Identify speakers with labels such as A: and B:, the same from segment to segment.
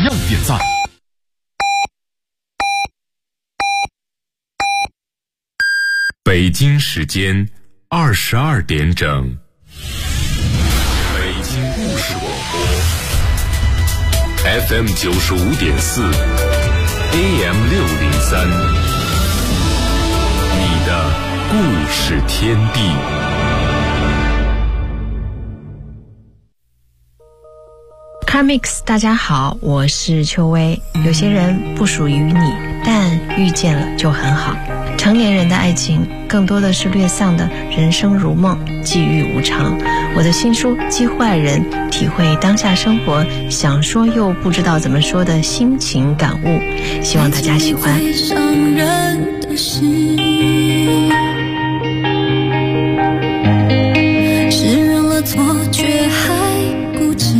A: 样点赞。北京时间22点整，北京故事广播 FM 95.4 AM 603，你的故事天地。
B: Carmix， 大家好，我是秋薇。有些人不属于你，但遇见了就很好。成年人的爱情更多的是略丧的人生如梦，际遇无常。我的新书《机会爱人》，体会当下生活想说又不知道怎么说的心情感悟，希望大家喜欢。
C: 最伤人的事，释然了错觉还固执，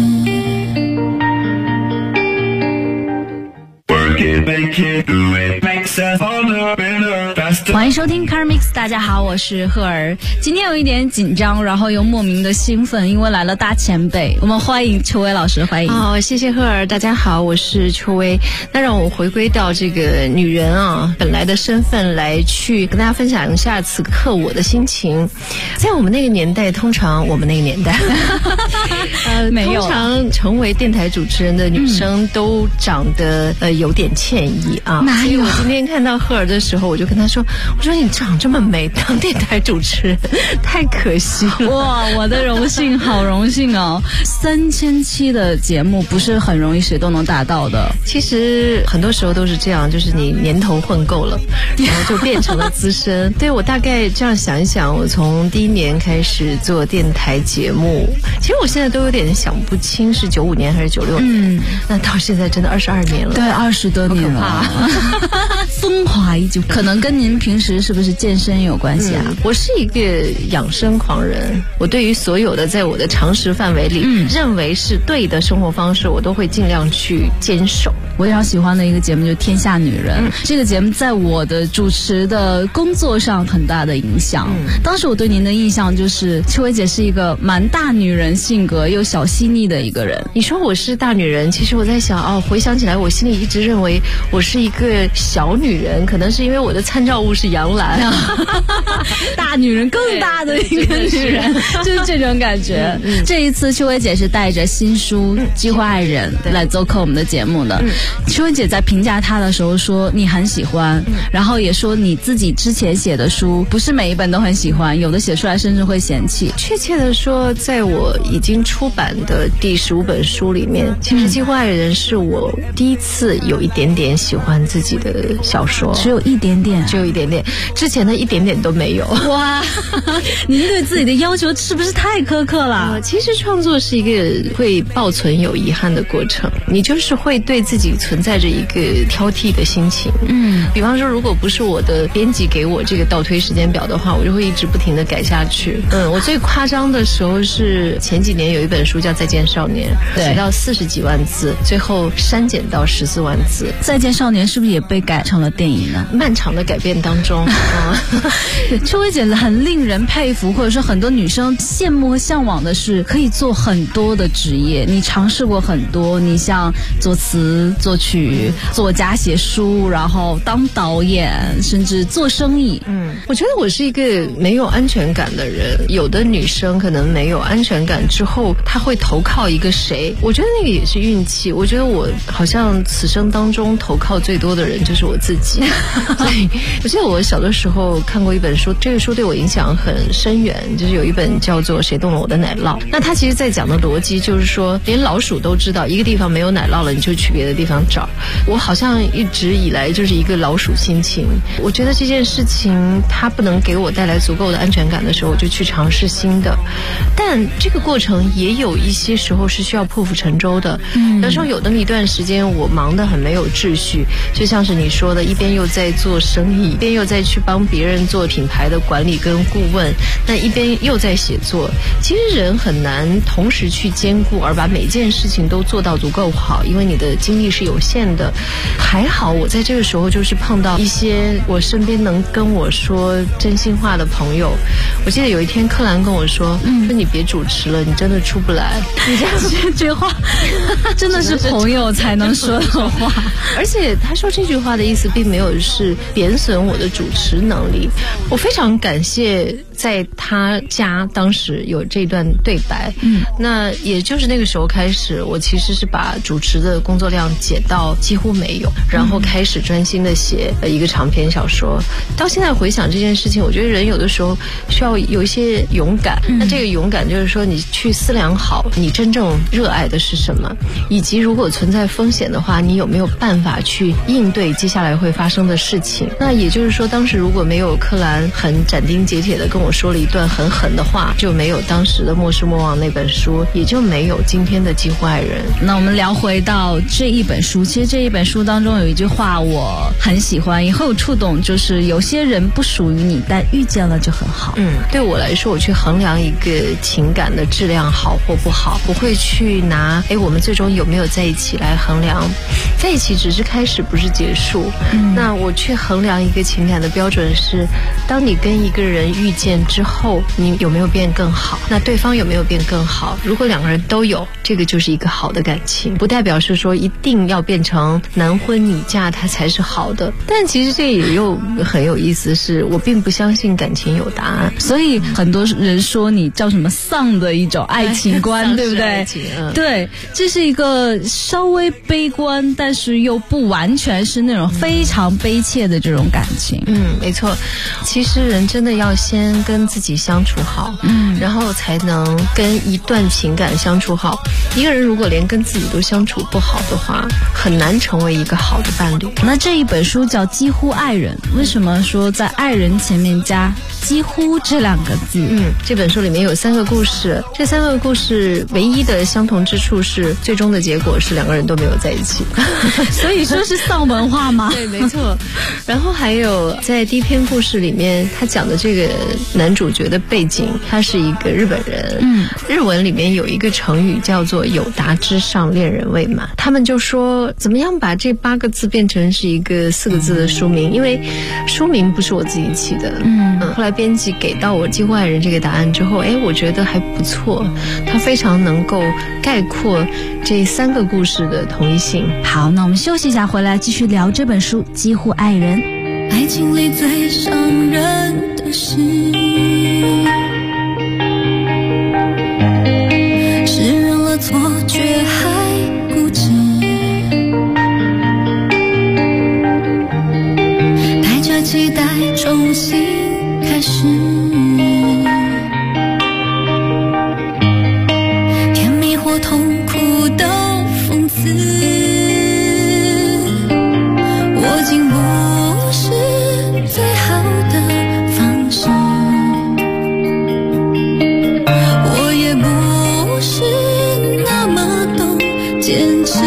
D: 欢迎收听 Carmix， 大家好，我是赫儿。今天有一点紧张，然后又莫名的兴奋，因为来了大前辈，我们欢迎秋薇老师，欢迎。
B: 好，谢谢赫儿，大家好，我是秋薇。那让我回归到这个女人啊本来的身份来去跟大家分享一下此刻我的心情。在我们那个年代，通常
D: 没有
B: 通常成为电台主持人的女生都长得有点歉意啊。
D: 哪有？
B: 我今天看到赫儿的时候，我就跟她说，我说你长这么美，当电台主持人太可惜了。
D: 哇，我的荣幸，好荣幸哦！3000期的节目不是很容易谁都能达到的。
B: 其实很多时候都是这样，就是你年头混够了，然后就变成了资深。对，我大概这样想一想，我从第1年开始做电台节目，其实我现在都有点想不清是95年还是96年。那到现在真的22年了。
D: 对，20多年了，风华依旧。可能跟您平时是不是健身有关系啊？
B: 我是一个养生狂人，我对于所有的在我的常识范围里，认为是对的生活方式，我都会尽量去坚守。
D: 我非常喜欢的一个节目就是《天下女人》，这个节目在我的主持的工作上很大的影响。当时我对您的印象就是秋薇姐是一个蛮大女人性格又小细腻的一个人。
B: 你说我是大女人，其实我在想回想起来，我心里一直认为我是一个小女人，可能是因为我的参照物是杨澜。
D: 大女人，更大的一个女人，就是这种感觉。这一次秋薇姐是带着新书《机会爱人》来做客我们的节目的。秋薇姐在评价她的时候说你很喜欢，然后也说你自己之前写的书不是每一本都很喜欢，有的写出来甚至会嫌弃。
B: 确切的说，在我已经出版的第15本书里面，其实《机会爱人》是我第一次有一点点喜欢自己的小说，
D: 只有一点点，
B: 之前的一点点都没有。
D: 哇，您对自己的要求是不是太苛刻了？
B: 其实创作是一个会抱存有遗憾的过程，你就是会对自己存在着一个挑剔的心情。比方说，如果不是我的编辑给我这个倒推时间表的话，我就会一直不停地改下去。我最夸张的时候是前几年有一本书叫《再见少年》，写到40几万字，最后删减到14万字。
D: 《再见少年》是不是也被改成了电影呢？
B: 漫长的改变当中，
D: 秋薇姐很令人佩服，或者说很多女生羡慕和向往的是可以做很多的职业。你尝试过很多，你像作词、作曲、作家、写书，然后当导演，甚至做生意。
B: 我觉得我是一个没有安全感的人。有的女生可能没有安全感之后，她会投靠一个谁？我觉得那个也是运气。我觉得我好像此生当中投靠最多的人就是我自己。所以我记得我小的时候看过一本书，这个书对我影响很深远，就是有一本叫做《谁动了我的奶酪》。那它其实在讲的逻辑就是说，连老鼠都知道一个地方没有奶酪了，你就去别的地方找。我好像一直以来就是一个老鼠心情。我觉得这件事情它不能给我带来足够的安全感的时候，我就去尝试新的。但这个过程也有一些时候是需要破釜沉舟的。有时候有那么一段时间我忙得很没有秩序，就像是你说的一边又在做生意，一边又在去帮别人做品牌的管理跟顾问，那一边又在写作。其实人很难同时去兼顾，而把每件事情都做到足够好，因为你的精力是有限的。还好我在这个时候就是碰到一些我身边能跟我说真心话的朋友。我记得有一天柯蓝跟我说，说你别主持了，你真的出不来。你这样
D: 这句话真的是朋友才能说的话。
B: 而且他说这句话的意思并没有是贬损我的主持能力。我非常感谢在他家当时有这段对白。那也就是那个时候开始，我其实是把主持的工作量减到几乎没有，然后开始专心的写一个长篇小说。到现在回想这件事情，我觉得人有的时候需要有一些勇敢。那这个勇敢就是说你去思量好你真正热爱的是什么，以及如果存在风险的话，你有没有办法去应对接下来会发生的事情。那也就是说，当时如果没有柯蓝很斩钉截铁的跟我说了一段很狠的话，就没有当时的《莫失莫忘》那本书，也就没有今天的几乎爱人。
D: 那我们聊回到这一本书，其实这一本书当中有一句话我很喜欢，也很有触动，就是有些人不属于你，但遇见了就很好。
B: 对我来说，我去衡量一个情感的质量好或不好，不会去拿我们最终有没有在一起来衡量。在一起只是开始，不是结束。那我去衡量一个情感的标准是，当你跟一个人遇见之后，你有没有变更好，那对方有没有变更好。如果两个人都有，这个就是一个好的感情，不代表是说一定要变成男婚女嫁它才是好的。但其实这也又很有意思，是我并不相信感情有答案。
D: 所以很多人说你叫什么丧的一种爱情观，对不对？对，这是一个稍微悲观，但是又不完全是那种非常悲切的这种感情。
B: 没错。其实人真的要先跟自己相处好，然后才能跟一段情感相处好。一个人如果连跟自己都相处不好的话，很难成为一个好的伴侣。
D: 那这一本书叫《几乎爱人》，为什么说在爱人前面加几乎这2个字？
B: 这本书里面有3个故事，这3个故事唯一的相同之处是最终的结果是2个人都没有在一起。
D: 所以说是丧文化吗？
B: 对，没错。然后还有在第一篇故事里面，他讲的这个男主角的背景，他是一个日本人。日文里面有一个成语叫做有达之上，恋人未满。他们就说怎么样把这8个字变成是一个4个字的书名，因为书名不是我自己起的。后来编辑给到我《几乎爱人》这个答案之后，我觉得还不错，它非常能够概括这3个故事的同一性。
D: 好，那我们休息一下，回来继续聊这本书《几乎爱人》。
C: 爱情里最伤人的事，是认了错觉还固执，带着期待重新开始，甜蜜或痛苦都讽刺，我竟不是最好的方式，我也不是那么懂坚持，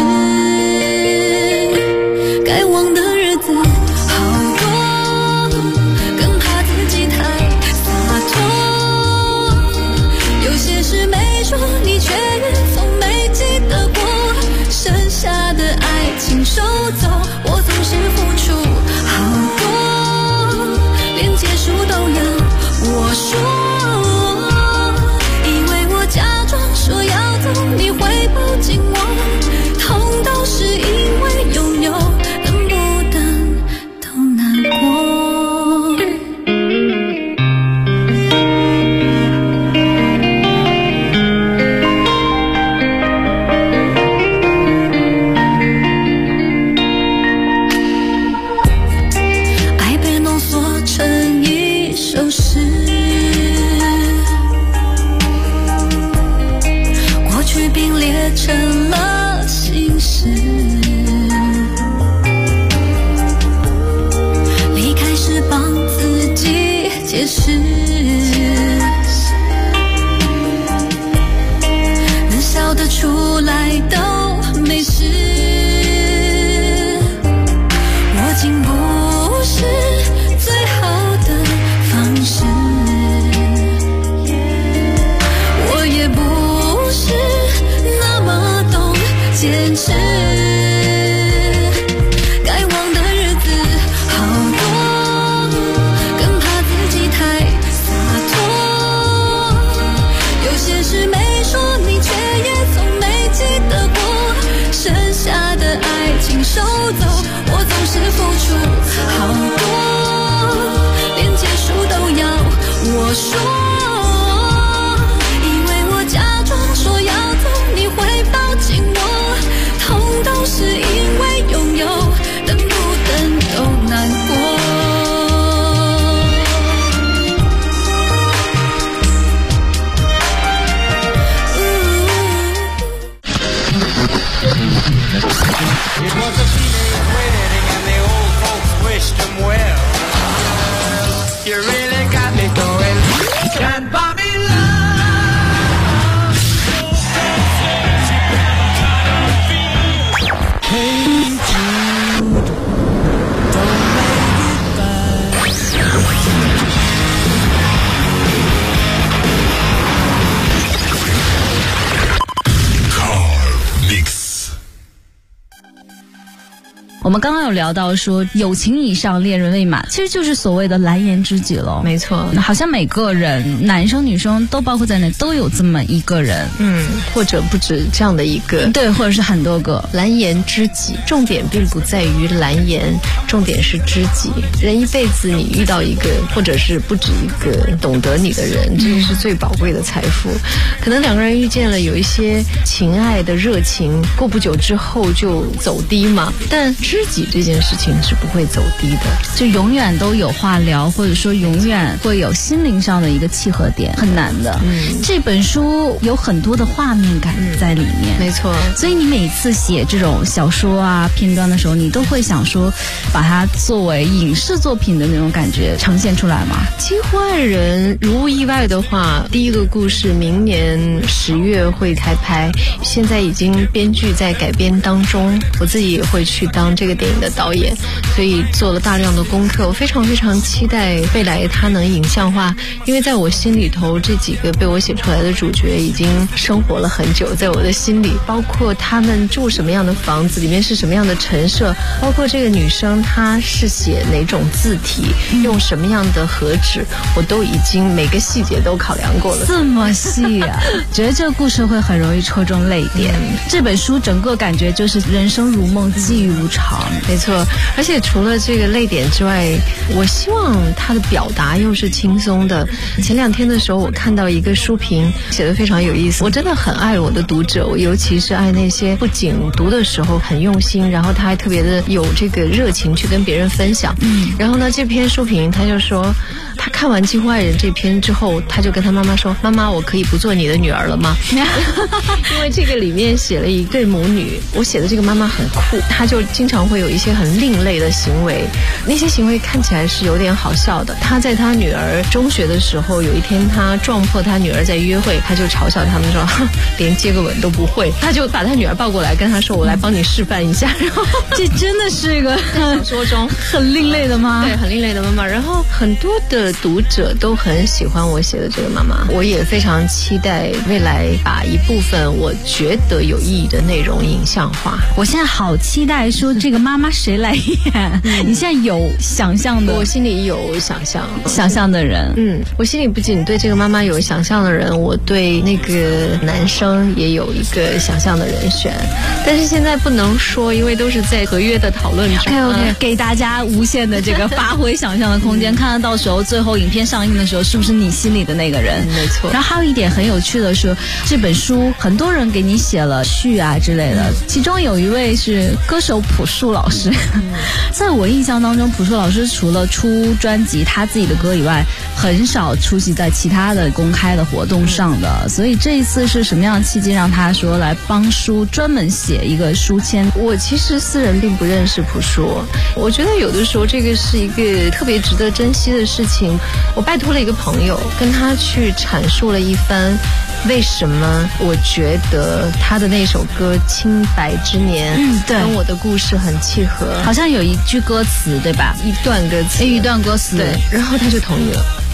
C: 该忘的日子好多，更怕自己太洒脱，有些事没说你却原封没记得过，剩下的爱情收走，我总是付出好多，连结束都要我说，以为我假装说要走你会抱紧我，痛都是因为拥有，等不等都难过。 处好过，连结束都要我说。以为我假装说要走，你会抱紧我，痛都是因为拥有，等不等都难过。
E: It was a teenage wedding and the old folks wished him well. You really got me going. Can't buy me love. Hey Jude, don't make it bad.
A: Car Mix。
D: 我们刚刚有聊到说友情以上恋人未满，其实就是所谓的蓝颜知己了。
B: 没错，
D: 好像每个人男生女生都包括在内，都有这么一个人，
B: 或者不止这样的一个，
D: 对，或者是很多个
B: 蓝颜知己。重点并不在于蓝颜，重点是知己。人一辈子你遇到一个或者是不止一个懂得你的人，这个是最宝贵的财富。可能两个人遇见了有一些情爱的热情，过不久之后就走低嘛，但知己这件事情是不会走低的，
D: 就永远都有话聊，或者说永远会有心灵上的一个契合点，很难的。这本书有很多的画面感在里面，
B: 没错。
D: 所以你每次写这种小说啊片段的时候，你都会想说把它作为影视作品的那种感觉呈现出来吗？
B: 几乎爱人如无意外的话，第一个故事明年10月会开拍，现在已经编剧在改编当中，我自己也会去当这个电影的导演，所以做了大量的功课。我非常非常期待未来它能影像化，因为在我心里头这几个被我写出来的主角已经生活了很久，在我的心里，包括他们住什么样的房子，里面是什么样的陈设，包括这个女生她是写哪种字体，用什么样的和纸，我都已经每个细节都考量过了。
D: 这么细啊！觉得这个故事会很容易戳中泪点。这本书整个感觉就是人生如梦，际遇无常。
B: 没错，而且除了这个泪点之外，我希望他的表达又是轻松的。前2天的时候，我看到一个书评写得非常有意思。我真的很爱我的读者，我尤其是爱那些不仅读的时候很用心，然后他还特别的有这个热情去跟别人分享。然后呢，这篇书评他就说，他看完《几乎爱人》这篇之后，他就跟他妈妈说：“妈妈，我可以不做你的女儿了吗？”因为这个里面写了一对母女，我写的这个妈妈很酷，她就经常会有一些很另类的行为，那些行为看起来是有点好笑的。她在她女儿中学的时候，有一天她撞破她女儿在约会，她就嘲笑他们说连接个吻都不会，她就把她女儿抱过来跟她说：“我来帮你示范一下。”然后
D: 这真的是一个
B: 小说中
D: 很另类的妈，
B: 对，很另类的妈妈。然后很多的读者都很喜欢我写的这个妈妈，我也非常期待未来把一部分我觉得有意义的内容影像化。
D: 我现在好期待说这个妈妈谁来演？你现在有想象的？
B: 我心里有想
D: 象的人。
B: 我心里不仅对这个妈妈有想象的人，我对那个男生也有一个想象的人选，但是现在不能说，因为都是在合约的讨论中。
D: OK， 给大家无限的这个发挥想象的空间，看看到时候最后影片上映的时候是不是你心里的那个人。
B: 没错。
D: 然后还有一点很有趣的是，这本书很多人给你写了序啊之类的，其中有一位是歌手朴树老师。在我印象当中，朴树老师除了出专辑他自己的歌以外，很少出席在其他的公开的活动上的。所以这一次是什么样的契机让他说来帮书专门写一个书签？
B: 我其实私人并不认识朴树，我觉得有的时候这个是一个特别值得珍惜的事情。我拜托了一个朋友，跟他去阐述了一番为什么我觉得他的那首歌《清白之年》跟我的故事很契合。
D: 好像有一句歌词对吧？
B: 一段歌词，
D: 对，
B: 然后他就同意了。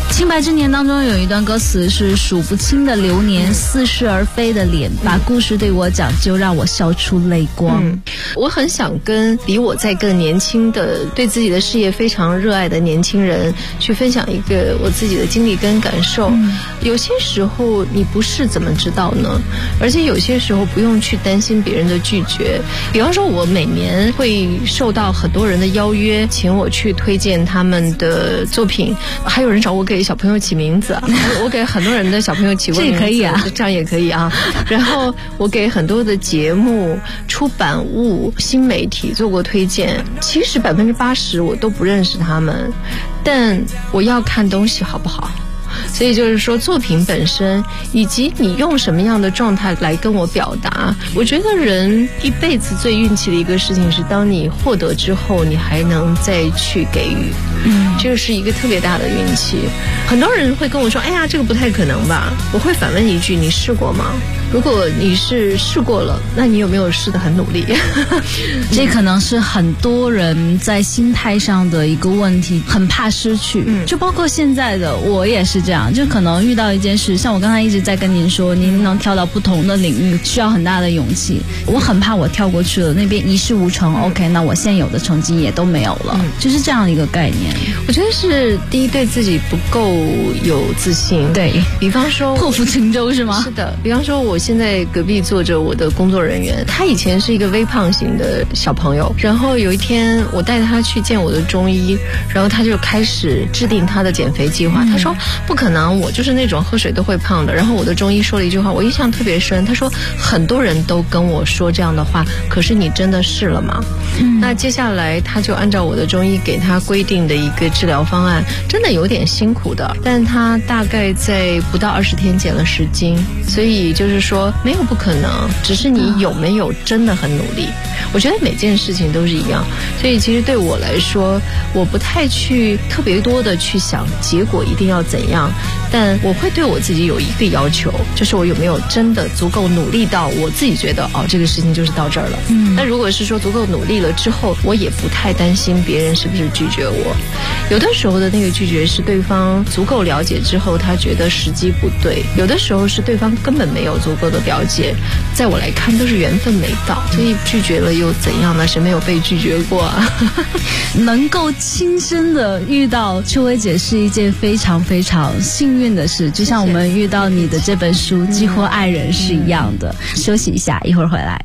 D: 清白之年当中有一段歌词是数不清的流年，似是而非的脸，把故事对我讲，就让我笑出泪光。
B: 我很想跟比我在更年轻的、对自己的事业非常热爱的年轻人去分享一个我自己的经历跟感受。有些时候你不是怎么知道呢？而且有些时候不用去担心别人的拒绝。比方说，我每年会受到很多人的邀约，请我去推荐他们的作品，还有人找我给小朋友起名字，我给很多人的小朋友起过名字，
D: 这也可以啊，
B: 这样也可以啊。然后我给很多的节目、出版物、新媒体做过推荐，其实80%我都不认识他们，但我要看东西好不好。所以就是说，作品本身以及你用什么样的状态来跟我表达，我觉得人一辈子最运气的一个事情是，当你获得之后，你还能再去给予。这个是一个特别大的运气。很多人会跟我说：“哎呀，这个不太可能吧？”我会反问一句：“你试过吗？”如果你是试过了，那你有没有试得很努力？
D: 这可能是很多人在心态上的一个问题，很怕失去。就包括现在的我也是这样，就可能遇到一件事，像我刚才一直在跟您说，您能跳到不同的领域，需要很大的勇气。我很怕我跳过去了，那边一事无成。OK， 那我现有的成绩也都没有了，就是这样的一个概念。
B: 我觉得是第一，对自己不够有自信。
D: 对，
B: 比方说
D: 破釜沉舟是吗？
B: 是的，比方说我现在隔壁坐着我的工作人员，他以前是一个微胖型的小朋友，然后有一天我带他去见我的中医，然后他就开始制定他的减肥计划。他说不可能，我就是那种喝水都会胖的。然后我的中医说了一句话，我印象特别深，他说很多人都跟我说这样的话，可是你真的试了吗？那接下来他就按照我的中医给他规定的一个治疗方案，真的有点辛苦的，但他大概在不到20天减了10斤。所以就是说没有不可能，只是你有没有真的很努力。我觉得每件事情都是一样，所以其实对我来说，我不太去特别多的去想结果一定要怎样，但我会对我自己有一个要求，就是我有没有真的足够努力到我自己觉得这个事情就是到这儿了。那如果是说足够努力了之后，我也不太担心别人是不是拒绝我。有的时候的那个拒绝是对方足够了解之后，他觉得时机不对；有的时候是对方根本没有足够的了解，在我来看都是缘分没到，所以拒绝了又怎样呢？谁没有被拒绝过啊？
D: 能够亲身的遇到秋薇姐是一件非常非常幸运的事，就像我们遇到你的这本书《几乎爱人》是一样的。休息一下，一会儿回来。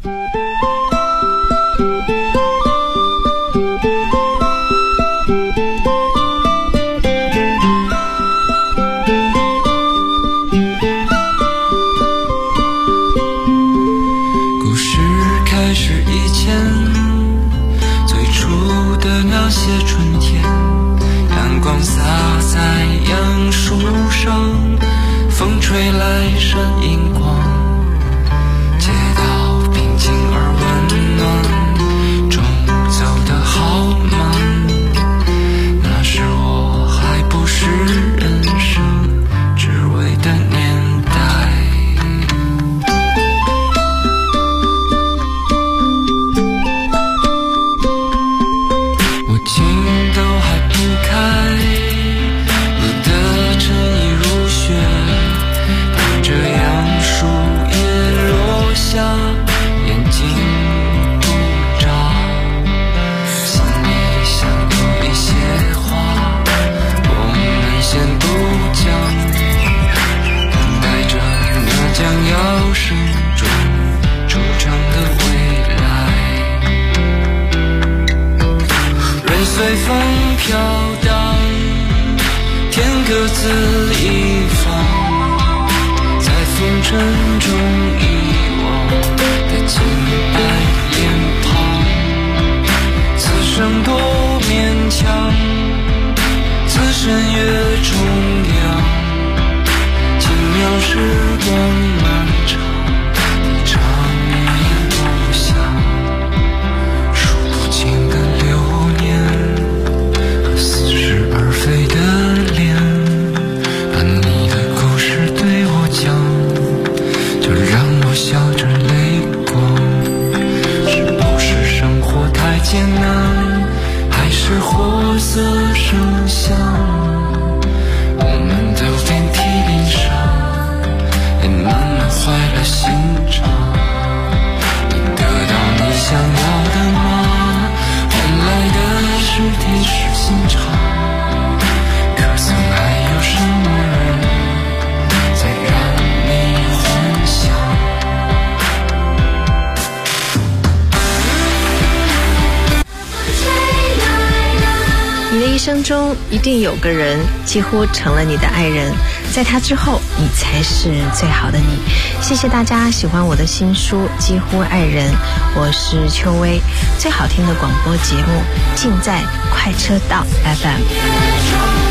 E: 故事开始以前，最初的那些春天，阳光洒在杨树上，风吹来闪银光，街道平静而温暖，钟走得好慢，那时我还不是人生只为的年代。我情都还不开，路的尘已如雪，伴着杨树叶落下，眼睛不眨，心里想有一些话，我们先不讲，等待着那将要生中惆怅的未来。任随风飘荡，天各自一方，在风尘中遗忘的清白脸庞。此生多勉强，此身越重量，轻描时光漫长，一场也不想。数不清的流年和似是而非的脸，把你的故事对我讲，就让我笑着泪光。是不是生活太艰难，还是活色生香？我们
B: 生中一定有个人几乎成了你的爱人，在他之后你才是最好的你。谢谢大家喜欢我的新书《几乎爱人》，我是秋薇，最好听的广播节目尽在快车道 FM。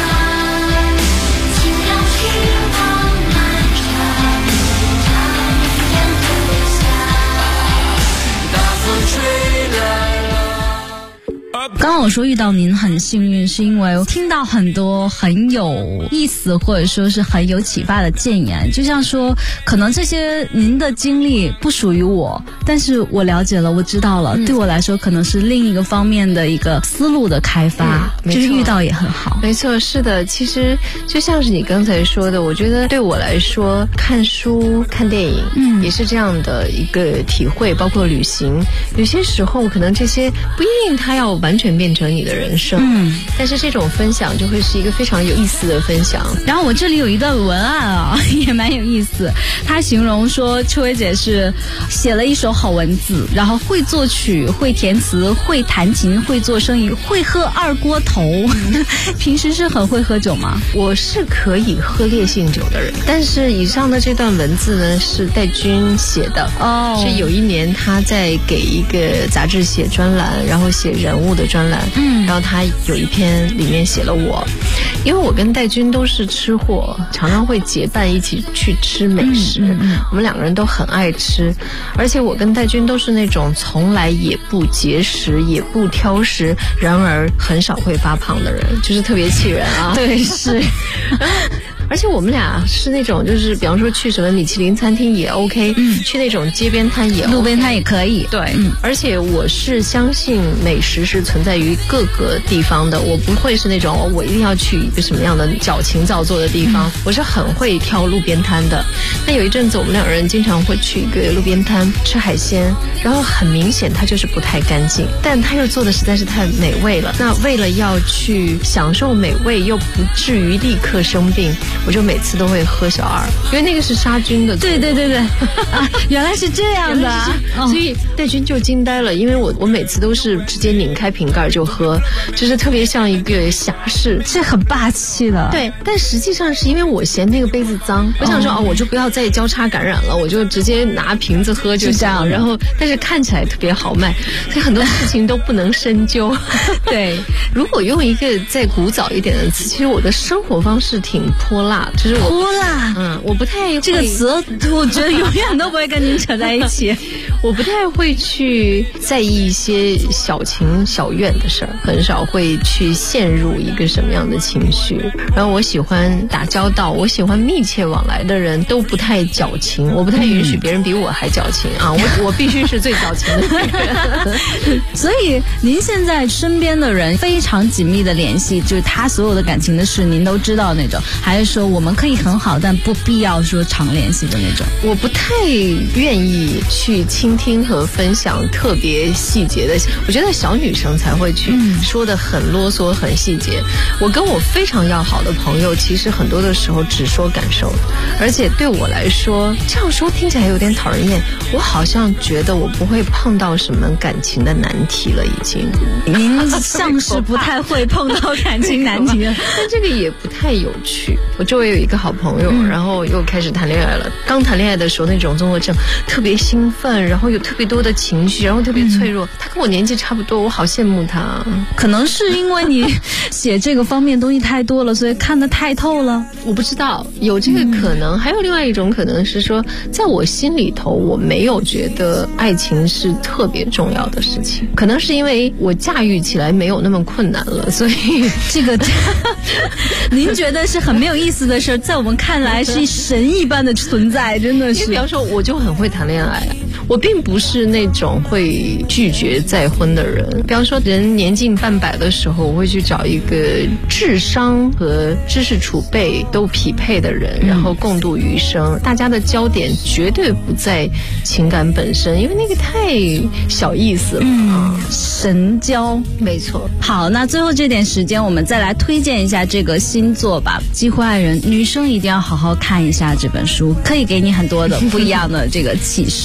D: 刚刚我说遇到您很幸运，是因为听到很多很有意思或者说是很有启发的建言，就像说可能这些您的经历不属于我，但是我了解了，我知道了，对我来说可能是另一个方面的一个思路的开发，就是遇到也很好。
B: 没错，是的，其实就像是你刚才说的，我觉得对我来说看书看电影也是这样的一个体会，包括旅行，有些时候可能这些不一定它要完全变成你的人生，但是这种分享就会是一个非常有意思的分享。
D: 然后我这里有一段文案啊，也蛮有意思，他形容说秋薇姐是写了一手好文字，然后会作曲会填词会弹琴会做生意会喝二锅头。平时是很会喝酒吗？
B: 我是可以喝烈性酒的人，但是以上的这段文字呢是戴军写的哦，是有一年他在给一个杂志写专栏，然后写人物的专栏，然后他有一篇里面写了我，因为我跟戴军都是吃货，常常会结伴一起去吃美食，我们两个人都很爱吃，而且我跟戴军都是那种从来也不节食也不挑食，然而很少会发胖的人，就是特别气人啊。
D: 对，是。
B: 而且我们俩是那种，就是比方说去什么米其林餐厅也 OK，去那种街边摊也 OK，
D: 路边摊也可以。
B: 对，而且我是相信美食是存在于各个地方的，我不会是那种我一定要去一个什么样的矫情造作的地方，我是很会挑路边摊的。那有一阵子我们两个人经常会去一个路边摊吃海鲜，然后很明显它就是不太干净，但它又做的实在是太美味了。那为了要去享受美味又不至于立刻生病，我就每次都会喝小二，因为那个是杀菌的。
D: 对对对对，啊，原来是这样的，
B: 所以戴军就惊呆了，因为我每次都是直接拧开瓶盖就喝，就是特别像一个侠士，
D: 是很霸气的。
B: 对，但实际上是因为我嫌那个杯子脏，我想说我就不要再交叉感染了，我就直接拿瓶子喝就这样。然后，但是看起来特别豪迈，所以很多事情都不能深究。对，如果用一个再古早一点的词，其实我的生活方式挺泼辣，就是我
D: 泼辣，
B: 我不太会
D: 这个词，我觉得永远都不会跟您扯在一起。
B: 我不太会去在意一些小情小怨的事儿，很少会去陷入一个什么样的情绪。然后我喜欢打交道，我喜欢密切往来的人都不太矫情，我不太允许别人比我还矫情啊！我必须是最矫情的那个人。
D: 所以您现在身边的人非常紧密的联系，就是他所有的感情的事您都知道那种，还是说我们可以很好但不必要说常联系的那种？
B: 我不太愿意去倾听和分享特别细节的，我觉得小女生才会去说的很啰嗦很细节。我跟我非常要好的朋友，其实很多的时候只说感受，而且对我来说，这样说听起来有点讨人厌，我好像觉得我不会碰到什么感情的难题了已经。
D: 您像是不太会碰到感情难题了。
B: 但这个也不太有趣。我周围有一个好朋友，然后又开始谈恋爱了。刚谈恋爱的时候那种综合症，特别兴奋，然后有特别多的情绪，然后特别脆弱。他跟我年纪差不多，我好羡慕他。
D: 可能是因为你写这个方面东西太多了，所以看得太透了。
B: 我不知道，有这个可能。还有另外一种可能是说，在我心里头，我没有觉得爱情是特别重要的事情。可能是因为我驾驭起来没有那么困难了，所以
D: 这个您觉得是很没有意思的事，在我们看来是神一般的存在，真的是。
B: 比方说，我就很会谈恋爱，我并不是那种会拒绝再婚的人。比方说，人年近半百的时候，我会去找一个智商和知识储备都匹配的人，然后共度余生。大家的焦点绝对不在情感本身，因为那个太小意思了。
D: 神交，
B: 没错。
D: 好，那最后这点时间，我们再来推荐一下这个新作吧，《几乎爱人》。女生一定要好好看一下这本书，可以给你很多的不一样的这个启示。
B: 爱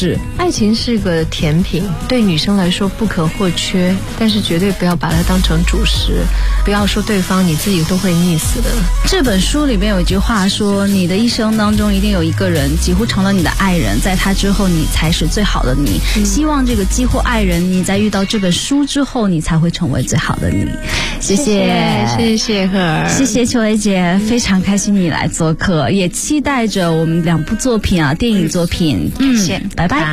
B: 爱情是个甜品，对女生来说不可或缺，但是绝对不要把它当成主食，不要说对方你自己都会溺死的。
D: 这本书里面有一句话说，你的一生当中一定有一个人几乎成了你的爱人，在他之后你才是最好的你。希望这个几乎爱人，你在遇到这本书之后，你才会成为最好的你。谢谢
B: 赫尔，
D: 谢谢秋薇姐，非常开心你来做客，也期待着我们2部作品啊，电影作品。
B: 谢谢，
D: 拜拜。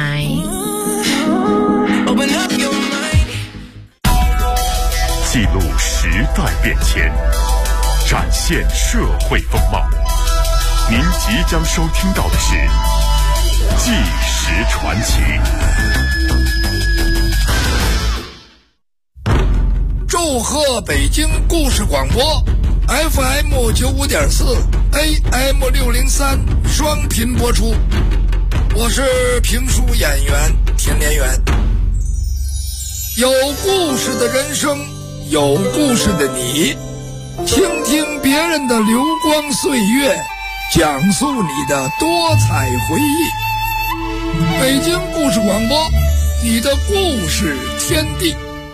A: 记录时代变迁，展现社会风貌。您即将收听到的是《纪实传奇》。
F: 祝贺北京故事广播 FM 95.4 AM 603双频播出。我是评书演员田连元。有故事的人生，有故事的你，倾听别人的流光岁月，讲述你的多彩回忆。北京故事广播，你的故事天地。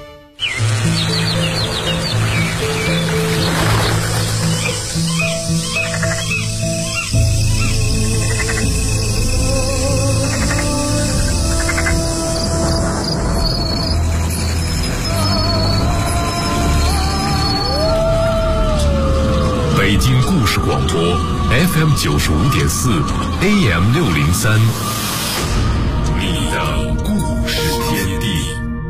A: 北京故事广播 FM 95.4 AM 603，你的故事天地。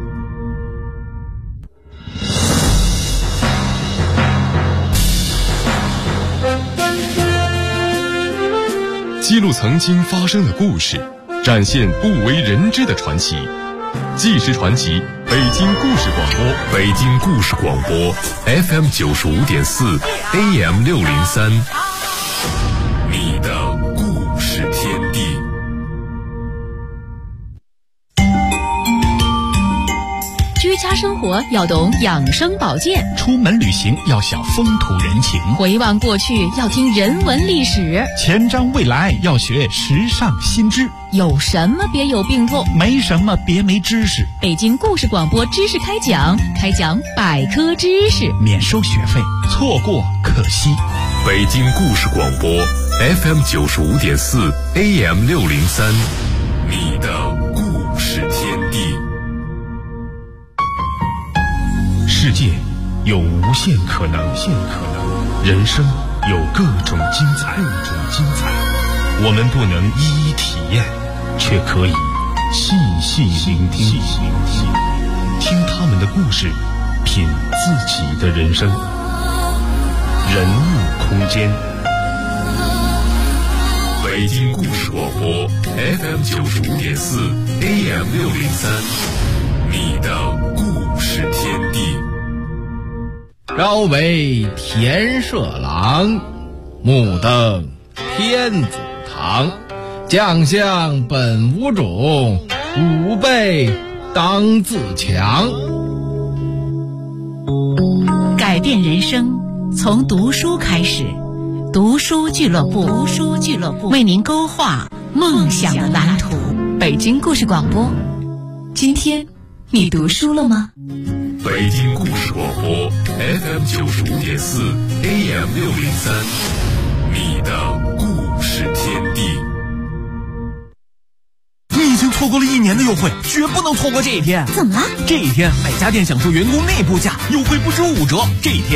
G: 记录曾经发生的故事，展现不为人知的传奇。纪实传奇，北京故事广播，
A: 北京故事广播 FM 95.4 AM 603，你的故事天地。
H: 居家生活要懂养生保健，
I: 出门旅行要晓风土人情，
H: 回望过去要听人文历史，
I: 前瞻未来要学时尚新知。
H: 有什么别有病痛，
I: 没什么别没知识。
H: 北京故事广播知识开讲，开讲百科知识，
I: 免收学费，错过可惜。
A: 北京故事广播 FM 95.4 AM 603，你的故事天地。
I: 世界有无限可能，人生有各种精彩。我们不能一一体验，却可以细细聆听，听他们的故事，品自己的人生。人物空间，
A: 北京故事广播 FM 95.4 AM 603，你的故事天地。
J: 朝为田舍郎，暮登天子堂。将相本无种，吾辈当自强。
H: 改变人生从读书开始，读书俱乐部为您勾画梦想的蓝图。北京故事广播，今天你读书了吗？
A: 北京故事广播 FM 95.4 AM 603，你的故事天地。
I: 你已经错过了1年的优惠，绝不能错过这一天。
H: 怎么了？
I: 这一天每家店享受员工内部价优惠不止5折，这一天